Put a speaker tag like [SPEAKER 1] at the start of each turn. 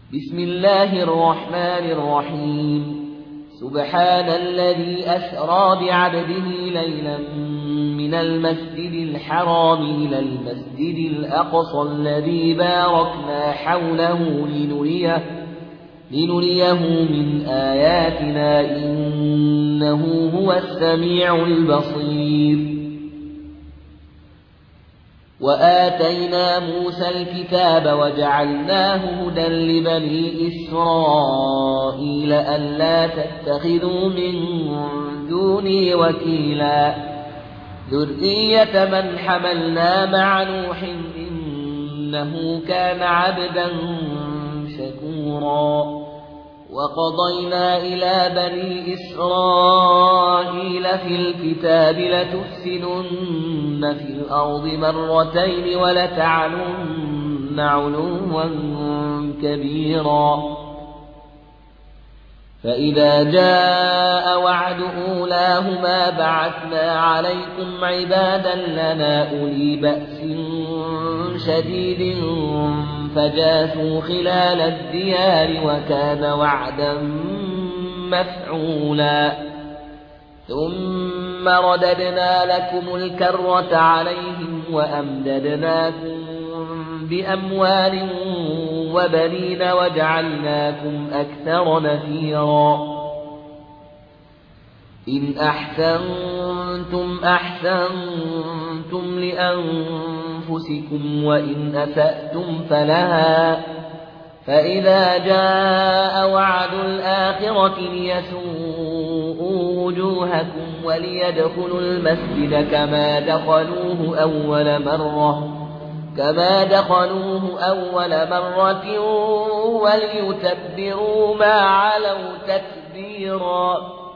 [SPEAKER 1] بسم الله الرحمن الرحيم. سبحان الذي أسرى بعبده ليلا من المسجد الحرام إلى المسجد الأقصى الذي باركنا حوله لنريه من آياتنا إنه هو السميع البصير. وآتينا موسى الكتاب وجعلناه هدى لبني إسرائيل ألا تتخذوا من دوني وكيلا ذرية من حملنا مع نوح إنه كان عبدا شكورا. وقضينا إلى بني إسرائيل في الكتاب لتفسدن في الأرض مرتين ولتعلن علوا كبيرا. فإذا جاء وعد أولاهما بعثنا عليكم عبادا لنا أولي بأس شديد فجاسوا خلال الديار وكان وعدا مفعولا. ثم رددنا لكم الكرة عليهم وأمددناكم بأموال وبنين وجعلناكم أكثر نفيرا. إن أحسنتم أحسنتم لأنفسكم وإن أسأتم فلها. فإذا جاء وعد الآخرة ليسوءوا وجوهكم وليدخلوا المسجد كما دخلوه أول مرة وليتبروا ما علوا تتبيرا.